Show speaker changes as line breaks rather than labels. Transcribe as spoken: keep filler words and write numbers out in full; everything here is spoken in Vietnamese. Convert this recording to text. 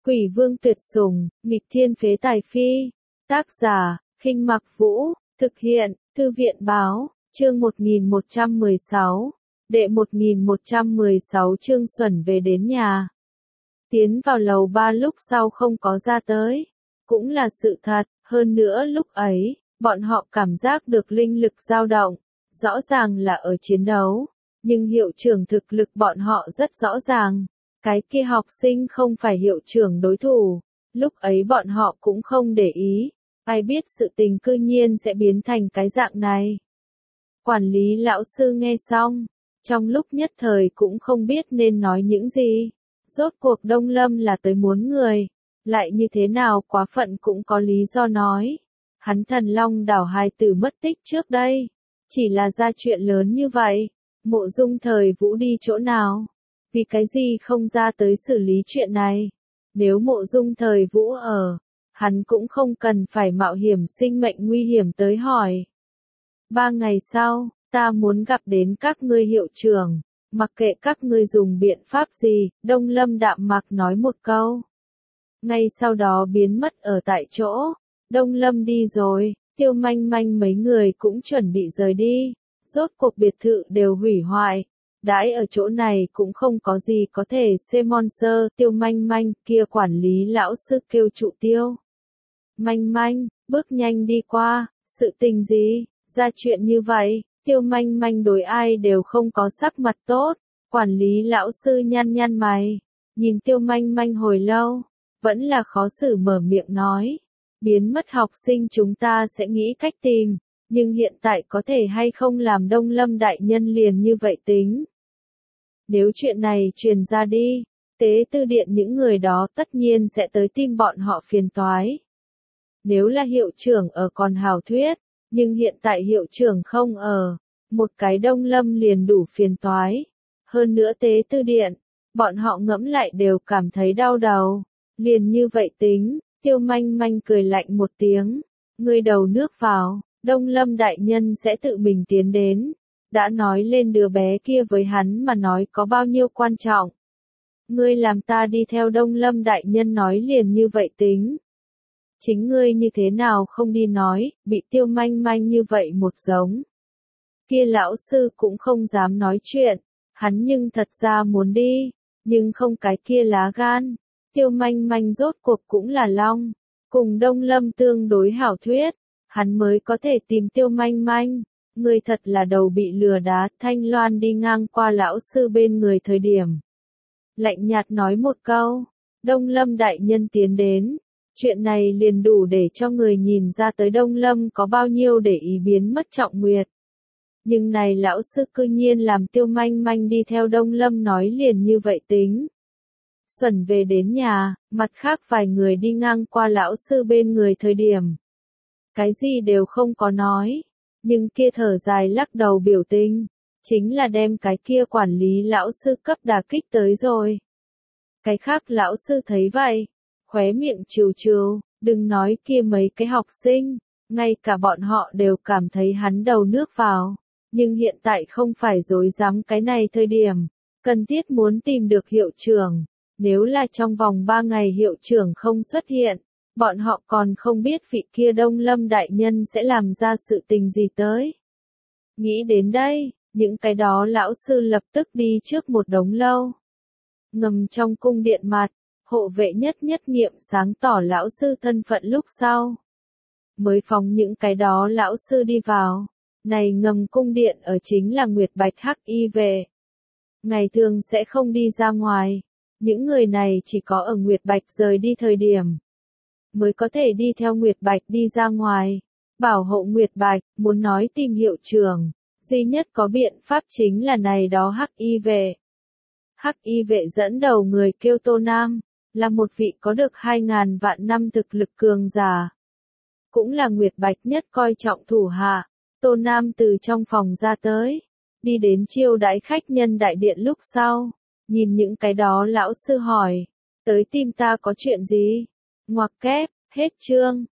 Quỷ vương tuyệt sủng, nghịch thiên phế tài phi. Tác giả, Khinh Mặc Vũ, thực hiện, Thư viện báo, chương một nghìn một trăm mười sáu, đệ một nghìn một trăm mười sáu chương Xuẩn về đến nhà. Tiến vào lầu ba lúc sau không có ra tới, cũng là sự thật, hơn nữa lúc ấy, bọn họ cảm giác được linh lực dao động, rõ ràng là ở chiến đấu, nhưng hiệu trưởng thực lực bọn họ rất rõ ràng. Cái kia học sinh không phải hiệu trưởng đối thủ, lúc ấy bọn họ cũng không để ý, ai biết sự tình cư nhiên sẽ biến thành cái dạng này. Quản lý lão sư nghe xong, trong lúc nhất thời cũng không biết nên nói những gì, rốt cuộc Đông Lâm là tới muốn người, lại như thế nào quá phận cũng có lý do nói. Hắn Thần Long đảo hài tử mất tích trước đây, chỉ là ra chuyện lớn như vậy, Mộ Dung Thời Vũ đi chỗ nào? Vì cái gì không ra tới xử lý chuyện này? Nếu Mộ Dung Thời Vũ ở, hắn cũng không cần phải mạo hiểm sinh mệnh nguy hiểm tới hỏi. Ba ngày sau, ta muốn gặp đến các ngươi hiệu trưởng, mặc kệ các ngươi dùng biện pháp gì, Đông Lâm đạm mạc nói một câu. Ngay sau đó biến mất ở tại chỗ, Đông Lâm đi rồi, Tiêu Manh Manh mấy người cũng chuẩn bị rời đi, rốt cuộc biệt thự đều hủy hoại. Đãi ở chỗ này cũng không có gì có thể xê monster. Tiêu Manh Manh kia quản lý lão sư kêu trụ Tiêu Manh Manh, bước nhanh đi qua, sự tình gì, ra chuyện như vậy. Tiêu Manh Manh đối ai đều không có sắc mặt tốt, quản lý lão sư nhăn nhăn mày, nhìn Tiêu Manh Manh hồi lâu, vẫn là khó xử mở miệng nói, biến mất học sinh chúng ta sẽ nghĩ cách tìm, nhưng hiện tại có thể hay không làm Đông Lâm đại nhân liền như vậy tính. Nếu chuyện này truyền ra đi, tế tư điện những người đó tất nhiên sẽ tới tìm bọn họ phiền toái. Nếu là hiệu trưởng ở còn hảo thuyết, nhưng hiện tại hiệu trưởng không ở, một cái Đông Lâm liền đủ phiền toái. Hơn nữa tế tư điện, bọn họ ngẫm lại đều cảm thấy đau đầu. Liền như vậy tính, Tiêu Manh Manh cười lạnh một tiếng, ngươi đầu nước vào, Đông Lâm đại nhân sẽ tự mình tiến đến. Đã nói lên đứa bé kia với hắn mà nói có bao nhiêu quan trọng. Ngươi làm ta đi theo Đông Lâm đại nhân nói liền như vậy tính. Chính ngươi như thế nào không đi nói, bị Tiêu Manh Manh như vậy một giống. Kia lão sư cũng không dám nói chuyện, hắn nhưng thật ra muốn đi, nhưng không cái kia lá gan. Tiêu Manh Manh rốt cuộc cũng là long, cùng Đông Lâm tương đối hảo thuyết, hắn mới có thể tìm Tiêu Manh Manh. Ngươi thật là đầu bị lừa đá. Thanh Loan đi ngang qua lão sư bên người thời điểm, lạnh nhạt nói một câu, Đông Lâm đại nhân tiến đến, chuyện này liền đủ để cho người nhìn ra tới Đông Lâm có bao nhiêu để ý biến mất Trọng Nguyệt. Nhưng này lão sư cư nhiên làm Tiêu Manh Manh đi theo Đông Lâm nói liền như vậy tính. Xuẩn về đến nhà, mặt khác vài người đi ngang qua lão sư bên người thời điểm, cái gì đều không có nói. Nhưng kia thở dài lắc đầu biểu tình, chính là đem cái kia quản lý lão sư cấp đả kích tới rồi. Cái khác lão sư thấy vậy, khóe miệng trừ trừ, đừng nói kia mấy cái học sinh, ngay cả bọn họ đều cảm thấy hắn đầu nước vào. Nhưng hiện tại không phải dối dám cái này thời điểm, cần thiết muốn tìm được hiệu trưởng. Nếu là trong vòng ba ngày hiệu trưởng không xuất hiện, bọn họ còn không biết vị kia Đông Lâm đại nhân sẽ làm ra sự tình gì tới. Nghĩ đến đây, những cái đó lão sư lập tức đi trước một đống lâu. Ngầm trong cung điện mặt, hộ vệ nhất nhất nghiệm sáng tỏ lão sư thân phận lúc sau. Mới phóng những cái đó lão sư đi vào. Này ngầm cung điện ở chính là Nguyệt Bạch Hắc Y vệ. Ngày thường sẽ không đi ra ngoài. Những người này chỉ có ở Nguyệt Bạch rời đi thời điểm mới có thể đi theo Nguyệt Bạch đi ra ngoài, bảo hộ Nguyệt Bạch. Muốn nói tìm hiệu trưởng, duy nhất có biện pháp chính là này đó Hắc Y vệ. Hắc Y vệ dẫn đầu người kêu Tô Nam, là một vị có được hai ngàn vạn năm thực lực cường giả, cũng là Nguyệt Bạch nhất coi trọng thủ hạ. Tô Nam từ trong phòng ra tới, đi đến chiêu đãi khách nhân đại điện lúc sau, nhìn những cái đó lão sư hỏi, tới tìm ta có chuyện gì? Ngoặc kép, hết chương.